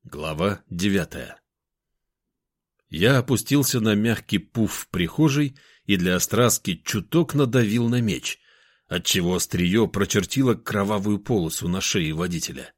Глава 9. Я опустился на мягкий пуф в прихожей и для острастки чуток надавил на меч, отчего острие прочертило кровавую полосу на шее водителя.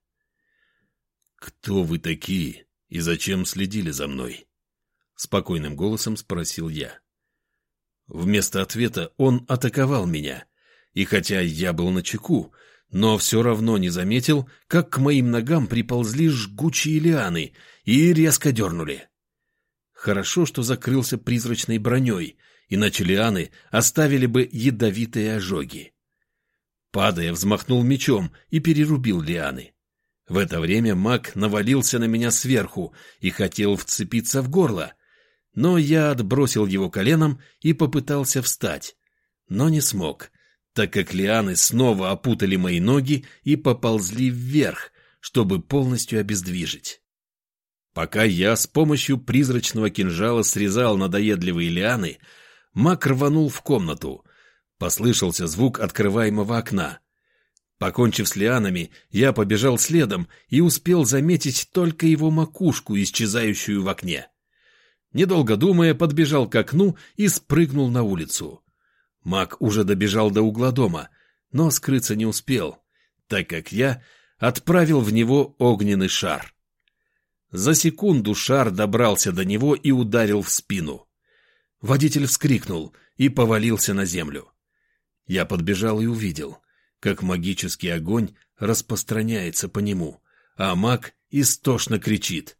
«Кто вы такие и зачем следили за мной?» — спокойным голосом спросил я. Вместо ответа он атаковал меня, и хотя я был начеку, но все равно не заметил, как к моим ногам приползли жгучие лианы и резко дернули. Хорошо, что закрылся призрачной броней, иначе лианы оставили бы ядовитые ожоги. Падая, взмахнул мечом и перерубил лианы. В это время маг навалился на меня сверху и хотел вцепиться в горло, но я отбросил его коленом и попытался встать, но не смог, так как лианы снова опутали мои ноги и поползли вверх, чтобы полностью обездвижить. Пока я с помощью призрачного кинжала срезал надоедливые лианы, маг рванул в комнату. Послышался звук открываемого окна. Покончив с лианами, я побежал следом и успел заметить только его макушку, исчезающую в окне. Недолго думая, подбежал к окну и спрыгнул на улицу. Маг уже добежал до угла дома, но скрыться не успел, так как я отправил в него огненный шар. За секунду шар добрался до него и ударил в спину. Водитель вскрикнул и повалился на землю. Я подбежал и увидел, как магический огонь распространяется по нему, а маг истошно кричит: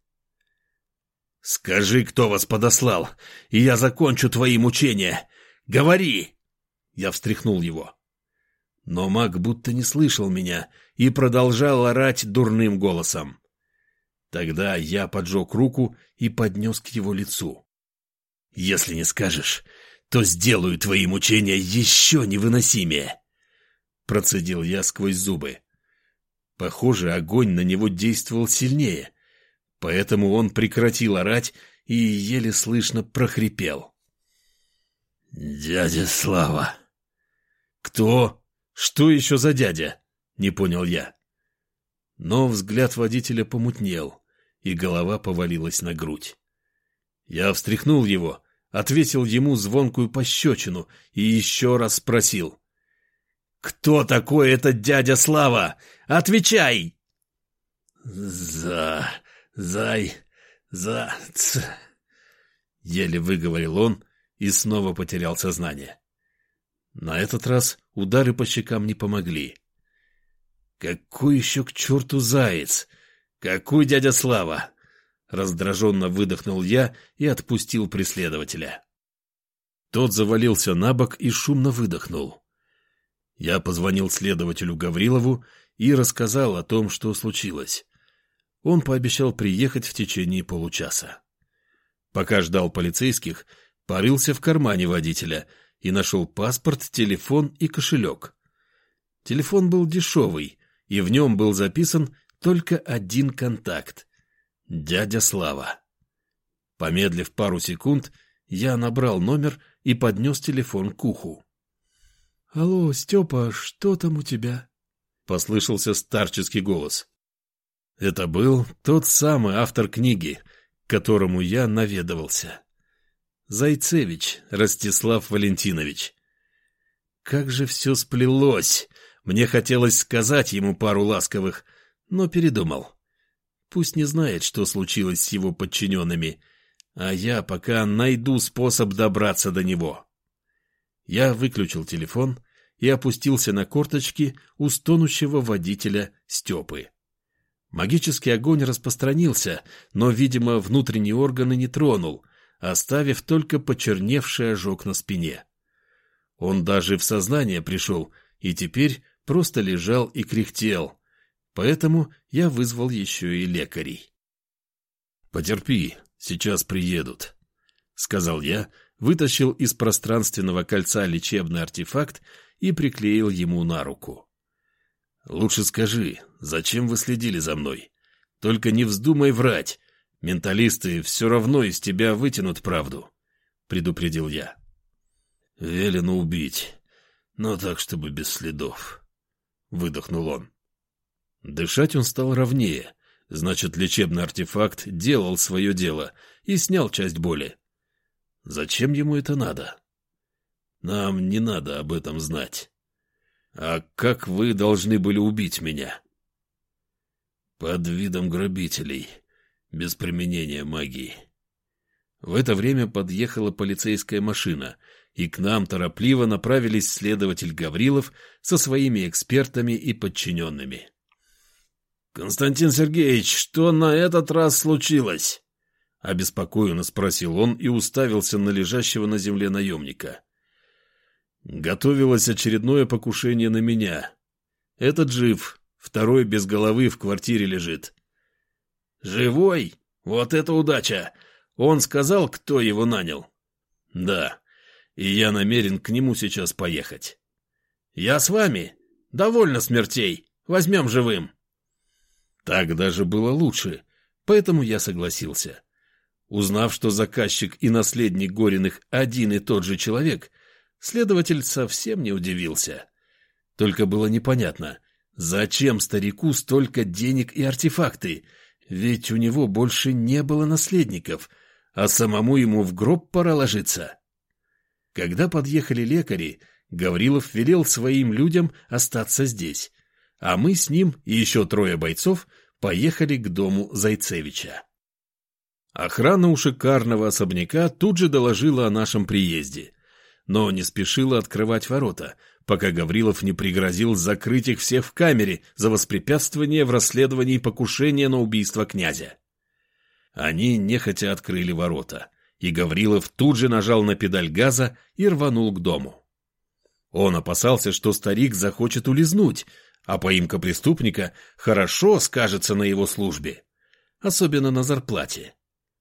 «Скажи, кто вас подослал, и я закончу твои мучения! Говори!» Я встряхнул его. Но маг будто не слышал меня и продолжал орать дурным голосом. Тогда я поджег руку и поднес к его лицу. «Если не скажешь, то сделаю твои мучения еще невыносимее!» Процедил я сквозь зубы. Похоже, огонь на него действовал сильнее, поэтому он прекратил орать и еле слышно прохрипел: «Дядя Слава!» «Кто? Что еще за дядя?» — не понял я. Но взгляд водителя помутнел, и голова повалилась на грудь. Я встряхнул его, ответил ему звонкую пощечину и еще раз спросил: «Кто такой этот дядя Слава? Отвечай!» Еле выговорил он и снова потерял сознание. На этот раз удары по щекам не помогли. «Какой еще к черту заяц? Какой дядя Слава?» Раздраженно выдохнул я и отпустил преследователя. Тот завалился на бок и шумно выдохнул. Я позвонил следователю Гаврилову и рассказал о том, что случилось. Он пообещал приехать в течение получаса. Пока ждал полицейских, порылся в кармане водителя и нашел паспорт, телефон и кошелек. Телефон был дешевый, и в нем был записан только один контакт — дядя Слава. Помедлив пару секунд, я набрал номер и поднес телефон к уху. «Алло, Степа, что там у тебя?» — послышался старческий голос. Это был тот самый автор книги, к которому я наведывался. Зайцевич Ростислав Валентинович. Как же все сплелось! Мне хотелось сказать ему пару ласковых, но передумал. Пусть не знает, что случилось с его подчиненными, а я пока найду способ добраться до него. Я выключил телефон и опустился на корточки у стонущего водителя Степы. Магический огонь распространился, но, видимо, внутренние органы не тронул, оставив только почерневший ожог на спине. Он даже в сознание пришел и теперь просто лежал и кряхтел, поэтому я вызвал еще и лекарей. «Потерпи, сейчас приедут», — сказал я, вытащил из пространственного кольца лечебный артефакт и приклеил ему на руку. «Лучше скажи, зачем вы следили за мной? Только не вздумай врать, менталисты все равно из тебя вытянут правду», — предупредил я. «Велено убить, но так, чтобы без следов», — выдохнул он. Дышать он стал ровнее, Значит, лечебный артефакт делал свое дело и снял часть боли. Зачем ему это надо? Нам не надо об этом знать. А как вы должны были убить меня? Под видом грабителей, без применения магии. В это время подъехала полицейская машина, и к нам торопливо направились следователь Гаврилов со своими экспертами и подчиненными. «Константин Сергеевич, что на этот раз случилось?» — обеспокоенно спросил он и уставился на лежащего на земле наемника. «Готовилось очередное покушение на меня. Этот жив, второй без головы в квартире лежит». «Живой? Вот это удача! Он сказал, кто его нанял?» «Да, и я намерен к нему сейчас поехать». «Я с вами. Довольно смертей. Возьмем живым». Так даже было лучше, поэтому я согласился. Узнав, что заказчик и наследник Гориных один и тот же человек, следователь совсем не удивился. Только было непонятно, зачем старику столько денег и артефакты, ведь у него больше не было наследников, а самому ему в гроб пора ложиться. Когда подъехали лекари, Гаврилов велел своим людям остаться здесь, а мы с ним и еще 3 бойцов поехали к дому Зайцевича. Охрана у шикарного особняка тут же доложила о нашем приезде, но не спешила открывать ворота, пока Гаврилов не пригрозил закрыть их всех в камере за воспрепятствование в расследовании покушения на убийство князя. Они нехотя открыли ворота, и Гаврилов тут же нажал на педаль газа и рванул к дому. Он опасался, что старик захочет улизнуть, а поимка преступника хорошо скажется на его службе, особенно на зарплате.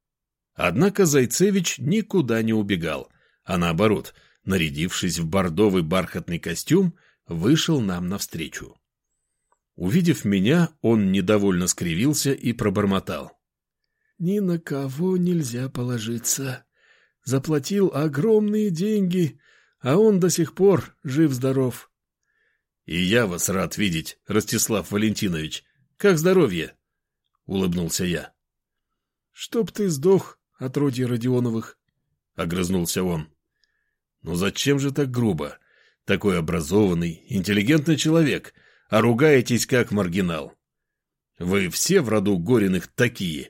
Однако Зайцевич никуда не убегал, а наоборот, нарядившись в бордовый бархатный костюм, вышел нам навстречу. Увидев меня, он недовольно скривился и пробормотал: «Ни на кого нельзя положиться. Заплатил огромные деньги, а он до сих пор жив-здоров». «И я вас рад видеть, Ростислав Валентинович. Как здоровье?» — улыбнулся я. «Чтоб ты сдох, отродье Родионовых», — огрызнулся он. «Ну зачем же так грубо? Такой образованный, интеллигентный человек, а ругаетесь как маргинал. Вы все в роду Гориных такие?»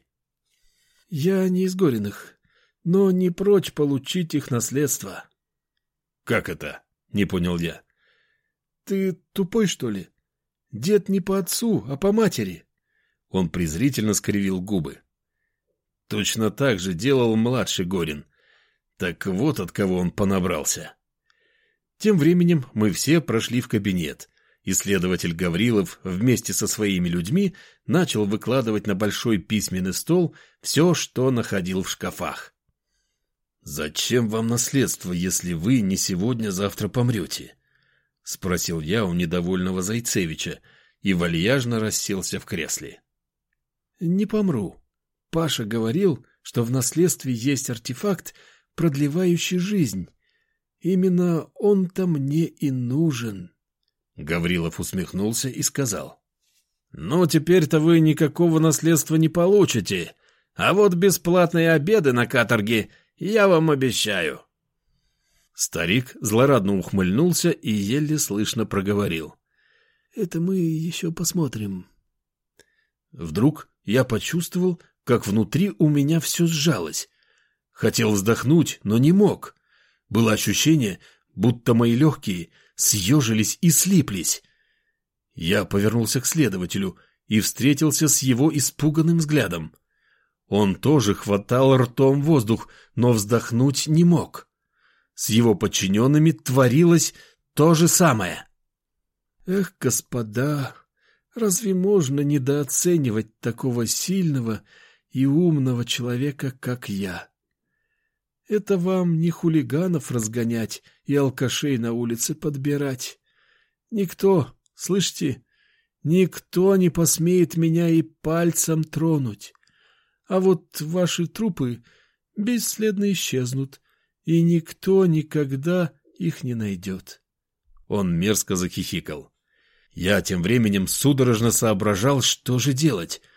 «Я не из Гориных, но не прочь получить их наследство». «Как это?» — не понял я. «Ты тупой, что ли? Дед не по отцу, а по матери». Он презрительно скривил губы. Точно так же делал младший Горин. Так вот от кого он понабрался. Тем временем мы все прошли в кабинет, и следователь Гаврилов вместе со своими людьми начал выкладывать на большой письменный стол все, что находил в шкафах. «Зачем вам наследство, если вы не сегодня-завтра помрете?» — спросил я у недовольного Зайцевича и вальяжно расселся в кресле. «Не помру. Паша говорил, что в наследстве есть артефакт, продлевающий жизнь. Именно он-то мне и нужен». Гаврилов усмехнулся и сказал: «Ну, теперь-то вы никакого наследства не получите, а вот бесплатные обеды на каторге я вам обещаю». Старик злорадно ухмыльнулся и еле слышно проговорил: «Это мы еще посмотрим». Вдруг я почувствовал, как внутри у меня все сжалось. Хотел вздохнуть, но не мог. Было ощущение, будто мои легкие съежились и слиплись. Я повернулся к следователю и встретился с его испуганным взглядом. Он тоже хватал ртом воздух, но вздохнуть не мог. С его подчиненными творилось то же самое. «Эх, господа, разве можно недооценивать такого сильного и умного человека, как я? Это вам не хулиганов разгонять и алкашей на улице подбирать. Никто, слышите, никто не посмеет меня и пальцем тронуть. А вот ваши трупы бесследно исчезнут, и никто никогда их не найдет». Он мерзко захихикал. Я тем временем судорожно соображал, что же делать.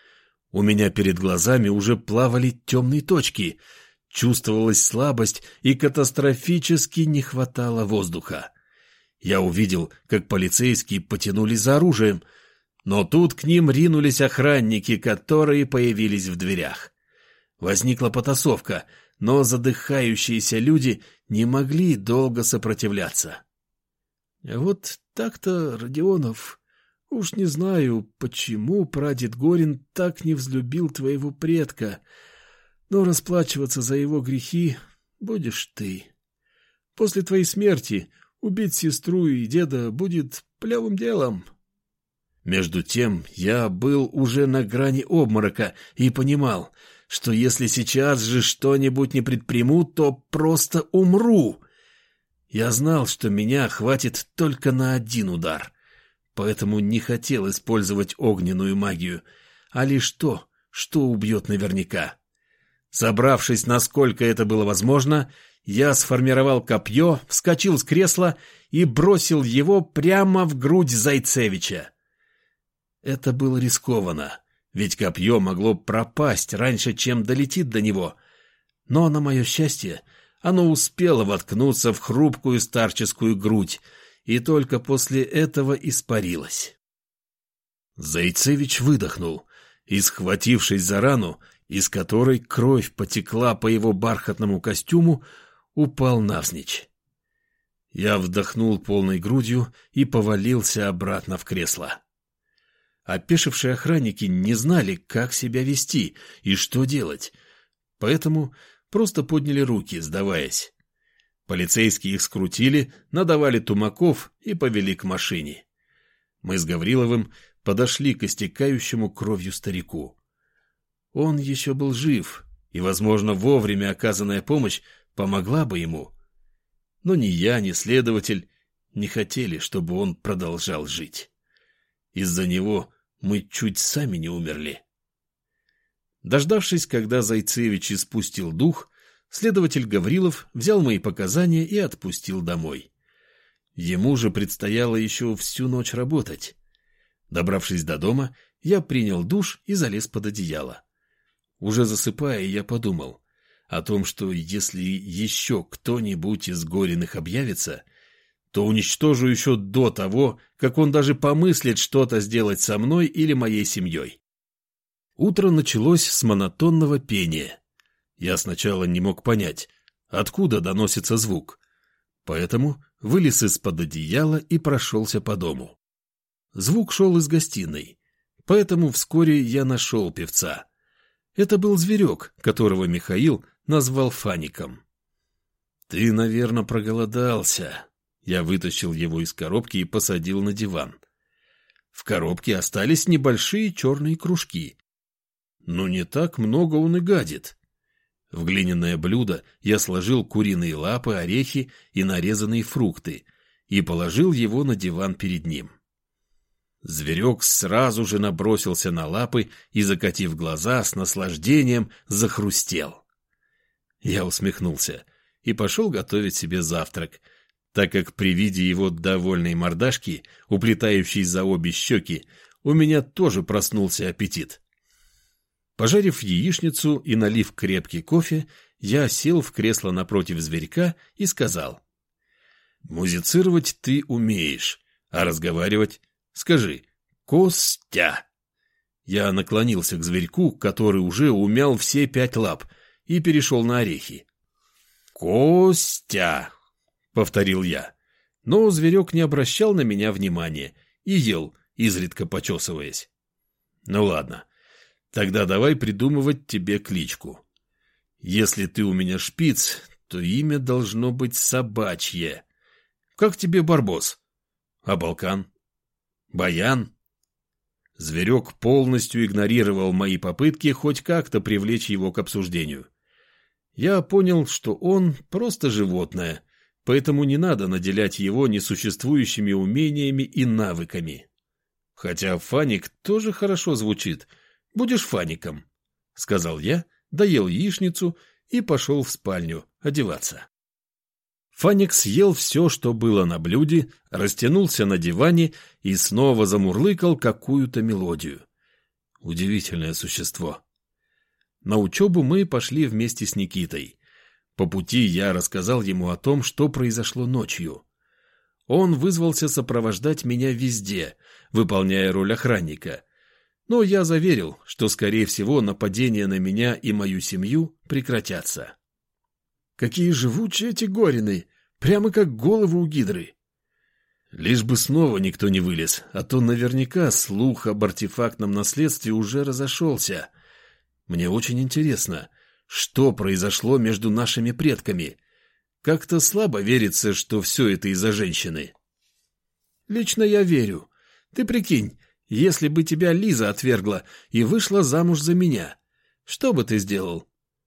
У меня перед глазами уже плавали темные точки, чувствовалась слабость и катастрофически не хватало воздуха. Я увидел, как полицейские потянулись за оружием, но тут к ним ринулись охранники, которые появились в дверях. Возникла потасовка, но задыхающиеся люди не могли долго сопротивляться. Вот так-то, Родионов, уж не знаю, почему прадед Горин так не взлюбил твоего предка, но расплачиваться за его грехи будешь ты. После твоей смерти убить сестру и деда будет плевым делом. Между тем я был уже на грани обморока и понимал, что если сейчас же что-нибудь не предприму, то просто умру. Я знал, что меня хватит только на один удар, поэтому не хотел использовать огненную магию, а лишь то, что убьет наверняка. Собравшись, насколько это было возможно, я сформировал копье, вскочил с кресла и бросил его прямо в грудь Зайцевича. Это было рискованно, ведь копье могло пропасть раньше, чем долетит до него. Но, на мое счастье, оно успело воткнуться в хрупкую старческую грудь и только после этого испарилось. Зайцевич выдохнул и, схватившись за рану, из которой кровь потекла по его бархатному костюму, упал навзничь. Я вдохнул полной грудью и повалился обратно в кресло. Опешившие охранники не знали, как себя вести и что делать, поэтому просто подняли руки, сдаваясь. Полицейские их скрутили, надавали тумаков и повели к машине. Мы с Гавриловым подошли к истекающему кровью старику. Он еще был жив, и, возможно, вовремя оказанная помощь помогла бы ему. Но ни я, ни следователь не хотели, чтобы он продолжал жить. Из-за него мы чуть сами не умерли. Дождавшись, когда Зайцевич испустил дух, следователь Гаврилов взял мои показания и отпустил домой. Ему же предстояло еще всю ночь работать. Добравшись до дома, я принял душ и залез под одеяло. Уже засыпая, я подумал о том, что если еще кто-нибудь из Гориных объявится, то уничтожу еще до того, как он даже помыслит что-то сделать со мной или моей семьей. Утро началось с монотонного пения. Я сначала не мог понять, откуда доносится звук, поэтому вылез из-под одеяла и прошелся по дому. Звук шел из гостиной, поэтому вскоре я нашел певца. Это был зверек, которого Михаил назвал Фаником. «Ты, наверное, проголодался». Я вытащил его из коробки и посадил на диван. В коробке остались небольшие черные кружки. Но не так много он и гадит. В глиняное блюдо я сложил куриные лапы, орехи и нарезанные фрукты и положил его на диван перед ним. Зверек сразу же набросился на лапы и, закатив глаза, с наслаждением захрустел. Я усмехнулся и пошел готовить себе завтрак, так как при виде его довольной мордашки, уплетающей за обе щеки, у меня тоже проснулся аппетит. Пожарив яичницу и налив крепкий кофе, я сел в кресло напротив зверька и сказал: «Музицировать ты умеешь, а разговаривать? Скажи: Костя!» Я наклонился к зверьку, который уже умял все 5 лап, и перешел на орехи. «Костя!» — повторил я. Но зверек не обращал на меня внимания и ел, изредка почесываясь. «Ну ладно, тогда давай придумывать тебе кличку. Если ты у меня шпиц, то имя должно быть собачье. Как тебе Барбос? А Балкан? Баян?» Зверек полностью игнорировал мои попытки хоть как-то привлечь его к обсуждению. Я понял, что он просто животное, поэтому не надо наделять его несуществующими умениями и навыками. Хотя Фаник тоже хорошо звучит. Будешь Фаником, — сказал я, доел яичницу и пошел в спальню одеваться. Фаник съел все, что было на блюде, растянулся на диване и снова замурлыкал какую-то мелодию. Удивительное существо. На учебу мы пошли вместе с Никитой. По пути я рассказал ему о том, что произошло ночью. Он вызвался сопровождать меня везде, выполняя роль охранника. Но я заверил, что, скорее всего, нападения на меня и мою семью прекратятся. Какие живучие эти Горины! Прямо как головы у гидры. Лишь бы снова никто не вылез, а то наверняка слух об артефактном наследстве уже разошелся. Мне очень интересно, что произошло между нашими предками. Как-то слабо верится, что все это из-за женщины. Лично я верю. Ты прикинь, если бы тебя Лиза отвергла и вышла замуж за меня, что бы ты сделал?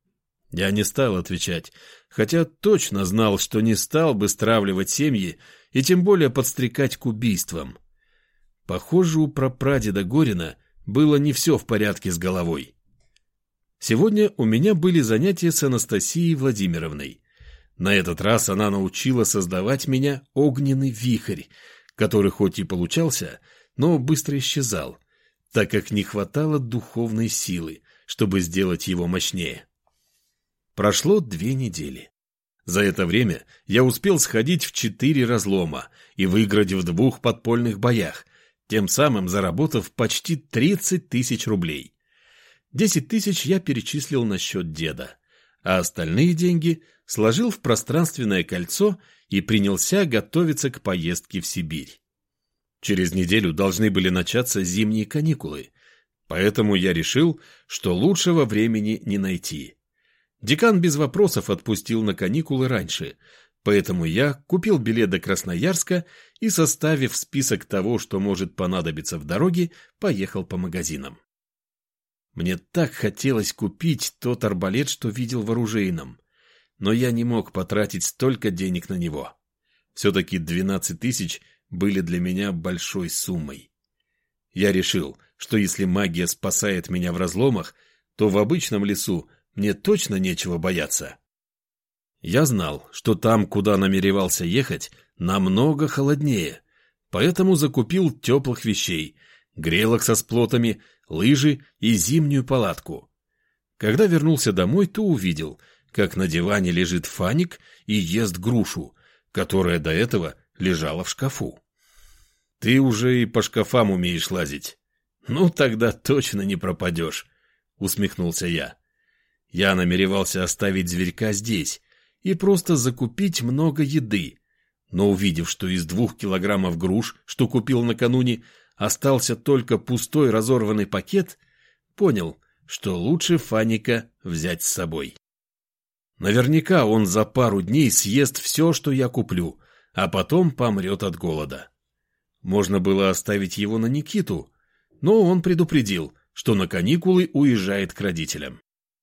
Я не стал отвечать, хотя точно знал, что не стал бы стравливать семьи и тем более подстрекать к убийствам. Похоже, у прапрадеда Горина было не все в порядке с головой. Сегодня у меня были занятия с Анастасией Владимировной. На этот раз она научила создавать меня огненный вихрь, который хоть и получался, но быстро исчезал, так как не хватало духовной силы, чтобы сделать его мощнее. Прошло 2 недели. За это время я успел сходить в 4 разлома и выиграть в 2 подпольных боях, тем самым заработав почти 30 тысяч рублей. 10 тысяч я перечислил на счет деда, а остальные деньги сложил в пространственное кольцо и принялся готовиться к поездке в Сибирь. Через неделю должны были начаться зимние каникулы, поэтому я решил, что лучшего времени не найти. Декан без вопросов отпустил на каникулы раньше, поэтому я купил билет до Красноярска и, составив список того, что может понадобиться в дороге, поехал по магазинам. Мне так хотелось купить тот арбалет, что видел в оружейном, но я не мог потратить столько денег на него. Все-таки 12 тысяч были для меня большой суммой. Я решил, что если магия спасает меня в разломах, то в обычном лесу мне точно нечего бояться. Я знал, что там, куда намеревался ехать, намного холоднее, поэтому закупил теплых вещей, грелок со сплотами, лыжи и зимнюю палатку. Когда вернулся домой, то увидел, как на диване лежит Фаник и ест грушу, которая до этого лежала в шкафу. «Ты уже и по шкафам умеешь лазить. Ну, тогда точно не пропадешь», — усмехнулся я. Я намеревался оставить зверька здесь и просто закупить много еды, но увидев, что из 2 килограммов груш, что купил накануне, остался только пустой разорванный пакет, понял, что лучше Фаника взять с собой. Наверняка он за пару дней съест все, что я куплю, а потом помрет от голода. Можно было оставить его на Никиту, но он предупредил, что на каникулы уезжает к родителям.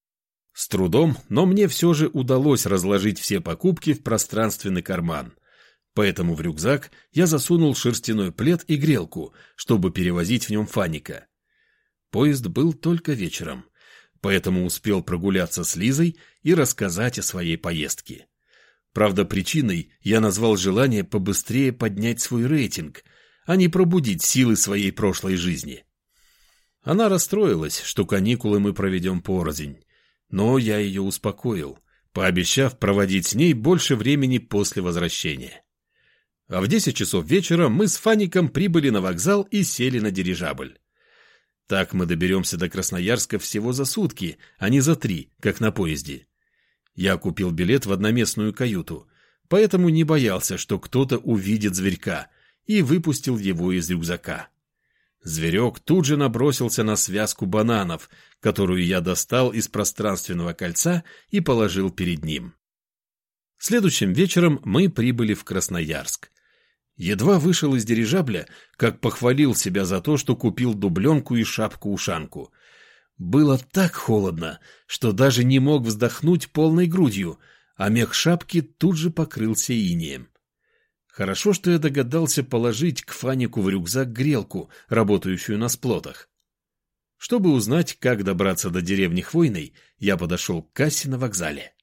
С трудом, но мне все же удалось разложить все покупки в пространственный карман. Поэтому в рюкзак я засунул шерстяной плед и грелку, чтобы перевозить в нем Фаника. Поезд был только вечером, поэтому успел прогуляться с Лизой и рассказать о своей поездке. Правда, причиной я назвал желание побыстрее поднять свой рейтинг, а не пробудить силы своей прошлой жизни. Она расстроилась, что каникулы мы проведем порознь. Но я ее успокоил, пообещав проводить с ней больше времени после возвращения. А в 10 часов вечера мы с Фаником прибыли на вокзал и сели на дирижабль. Так мы доберемся до Красноярска всего за сутки, а не за 3, как на поезде. Я купил билет в одноместную каюту, поэтому не боялся, что кто-то увидит зверька, и выпустил его из рюкзака. Зверек тут же набросился на связку бананов, которую я достал из пространственного кольца и положил перед ним. Следующим вечером мы прибыли в Красноярск. Едва вышел из дирижабля, как похвалил себя за то, что купил дубленку и шапку-ушанку. Было так холодно, что даже не мог вздохнуть полной грудью, а мех шапки тут же покрылся инеем. Хорошо, что я догадался положить к Фанику в рюкзак грелку, работающую на сплотах. Чтобы узнать, как добраться до деревни Хвойной, я подошел к кассе на вокзале.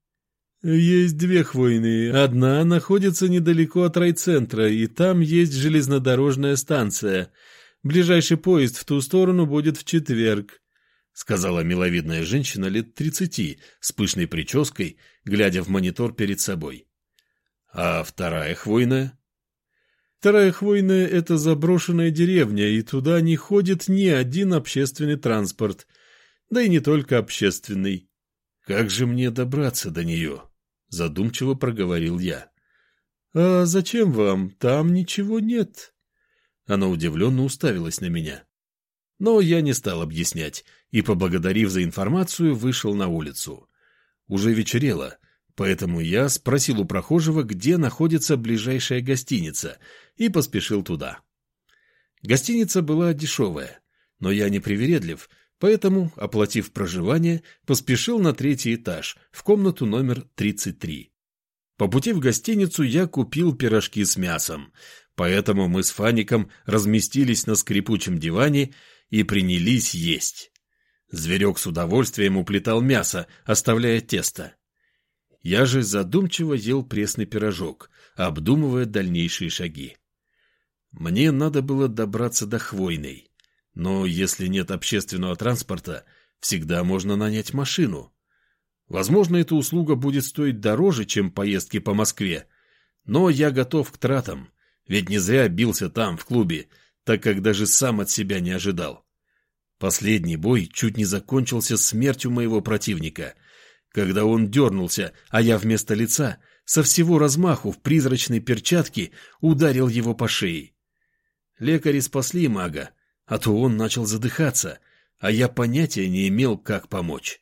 «Есть 2 Хвойные. Одна находится недалеко от райцентра, и там есть железнодорожная станция. Ближайший поезд в ту сторону будет в четверг», — сказала миловидная женщина лет 30 с пышной прической, глядя в монитор перед собой. «А вторая хвойная?» «Вторая хвойная — это заброшенная деревня, и туда не ходит ни один общественный транспорт, да и не только общественный». «Как же мне добраться до нее?» — задумчиво проговорил я. «А зачем вам? Там ничего нет». Она удивленно уставилась на меня. Но я не стал объяснять и, поблагодарив за информацию, вышел на улицу. Уже вечерело, поэтому я спросил у прохожего, где находится ближайшая гостиница, и поспешил туда. Гостиница была дешевая, но я не привередлив, поэтому, оплатив проживание, поспешил на 3-й этаж, в комнату номер 33. По пути в гостиницу я купил пирожки с мясом, поэтому мы с Фаником разместились на скрипучем диване и принялись есть. Зверек с удовольствием уплетал мясо, оставляя тесто. Я же задумчиво ел пресный пирожок, обдумывая дальнейшие шаги. Мне надо было добраться до Хвойной. Но если нет общественного транспорта, всегда можно нанять машину. Возможно, эта услуга будет стоить дороже, чем поездки по Москве. Но я готов к тратам, ведь не зря бился там, в клубе, так как даже сам от себя не ожидал. Последний бой чуть не закончился смертью моего противника, когда он дернулся, а я вместо лица со всего размаху в призрачной перчатке ударил его по шее. Лекари спасли мага, а то он начал задыхаться, а я понятия не имел, как помочь.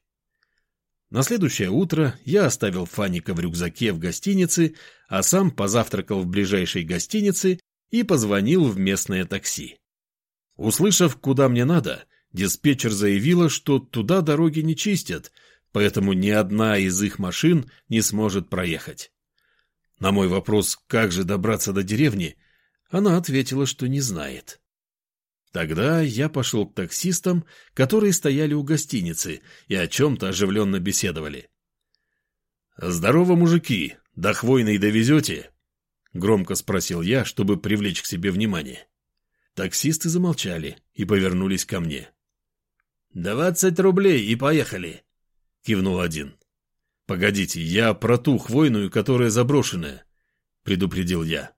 На следующее утро я оставил Фаника в рюкзаке в гостинице, а сам позавтракал в ближайшей гостинице и позвонил в местное такси. Услышав, куда мне надо, диспетчер заявила, что туда дороги не чистят, поэтому ни одна из их машин не сможет проехать. На мой вопрос, как же добраться до деревни, она ответила, что не знает. Тогда я пошел к таксистам, которые стояли у гостиницы и о чем-то оживленно беседовали. «Здорово, мужики, до Хвойной довезете?» — громко спросил я, чтобы привлечь к себе внимание. Таксисты замолчали и повернулись ко мне. 20 рублей и поехали», — кивнул один. «Погодите, я про ту Хвойную, которая заброшенная», — предупредил я.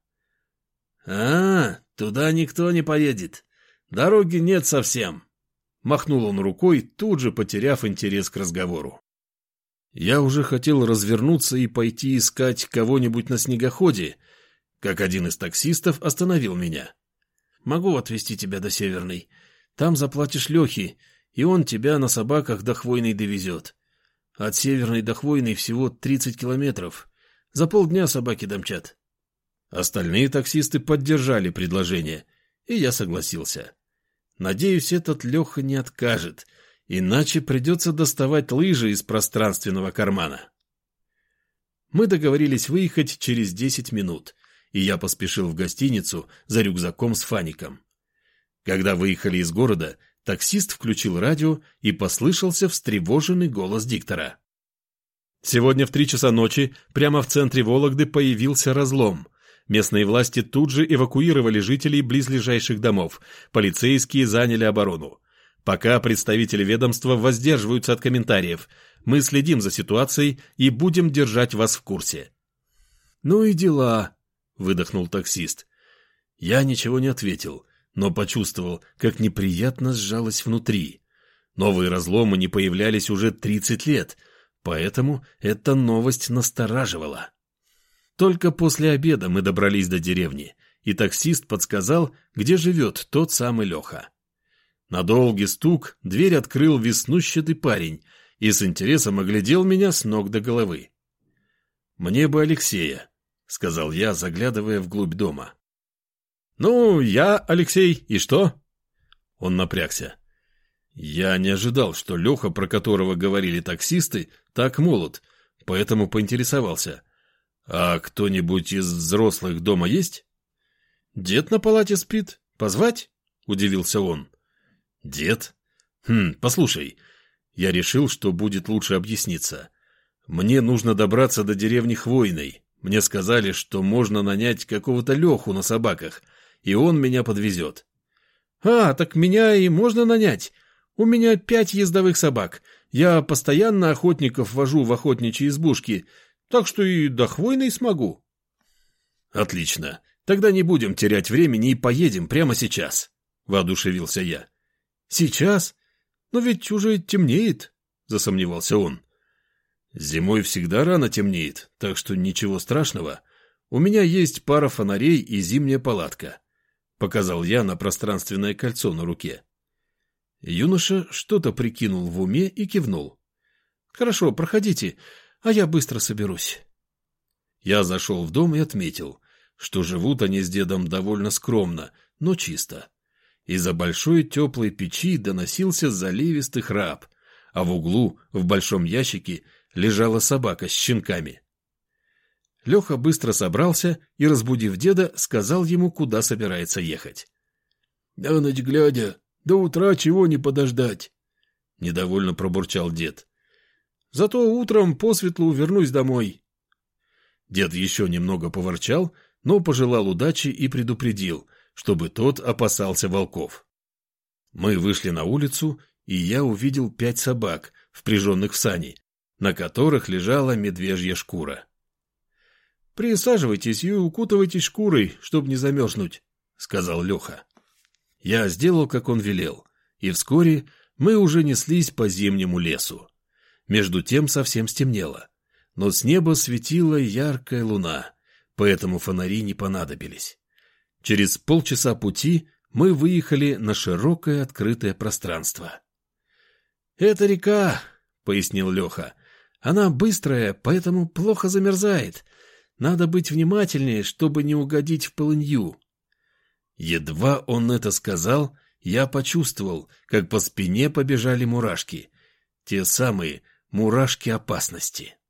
Туда никто не поедет. Дороги нет совсем», — махнул он рукой, тут же потеряв интерес к разговору. Я уже хотел развернуться и пойти искать кого-нибудь на снегоходе, как один из таксистов остановил меня. «Могу отвезти тебя до Северной. Там заплатишь Лехе, и он тебя на собаках до Хвойной довезет. От Северной до Хвойной всего 30 километров. За полдня собаки домчат». Остальные таксисты поддержали предложение, и я согласился. Надеюсь, этот Леха не откажет, иначе придется доставать лыжи из пространственного кармана. Мы договорились выехать через 10 минут, и я поспешил в гостиницу за рюкзаком с Фаником. Когда выехали из города, таксист включил радио, и послышался встревоженный голос диктора. «Сегодня в 3 часа ночи прямо в центре Вологды появился разлом. Местные власти тут же эвакуировали жителей близлежащих домов, полицейские заняли оборону. Пока представители ведомства воздерживаются от комментариев. Мы следим за ситуацией и будем держать вас в курсе». «Ну и дела», — выдохнул таксист. Я ничего не ответил, но почувствовал, как неприятно сжалось внутри. Новые разломы не появлялись уже 30 лет, поэтому эта новость настораживала. Только после обеда мы добрались до деревни, и таксист подсказал, где живет тот самый Леха. На долгий стук дверь открыл веснущатый парень и с интересом оглядел меня с ног до головы. «Мне бы Алексея», — сказал я, заглядывая вглубь дома. «Ну, я Алексей, и что?» Он напрягся. Я не ожидал, что Леха, про которого говорили таксисты, так молод, поэтому поинтересовался. «А кто-нибудь из взрослых дома есть?» «Дед на палате спит. Позвать?» — удивился он. «Дед? Послушай, я решил, что будет лучше объясниться. Мне нужно добраться до деревни Хвойной. Мне сказали, что можно нанять какого-то Леху на собаках, и он меня подвезет». Так меня и можно нанять. У меня 5 ездовых собак. Я постоянно охотников вожу в охотничьи избушки, так что и до Хвойной смогу». «Отлично. Тогда не будем терять времени и поедем прямо сейчас», — воодушевился я. «Сейчас? Но ведь уже темнеет», — засомневался он. «Зимой всегда рано темнеет, так что ничего страшного. У меня есть пара фонарей и зимняя палатка», — показал я на пространственное кольцо на руке. Юноша что-то прикинул в уме и кивнул. «Хорошо, проходите, а я быстро соберусь». Я зашел в дом и отметил, что живут они с дедом довольно скромно, но чисто. Из-за большой теплой печи доносился заливистый храп, а в углу, в большом ящике, лежала собака с щенками. Леха быстро собрался и, разбудив деда, сказал ему, куда собирается ехать. «На ночь глядя, до утра чего не подождать», — недовольно пробурчал дед. «Зато утром посветлу вернусь домой». Дед еще немного поворчал, но пожелал удачи и предупредил, чтобы тот опасался волков. Мы вышли на улицу, и я увидел 5 собак, впряженных в сани, на которых лежала медвежья шкура. «Присаживайтесь и укутывайтесь шкурой, чтобы не замерзнуть», — сказал Леха. Я сделал, как он велел, и вскоре мы уже неслись по зимнему лесу. Между тем совсем стемнело, но с неба светила яркая луна, поэтому фонари не понадобились. Через полчаса пути мы выехали на широкое открытое пространство. «Это река», — пояснил Леха. «Она быстрая, поэтому плохо замерзает. Надо быть внимательнее, чтобы не угодить в полынью». Едва он это сказал, я почувствовал, как по спине побежали мурашки. Те самые мурашки опасности.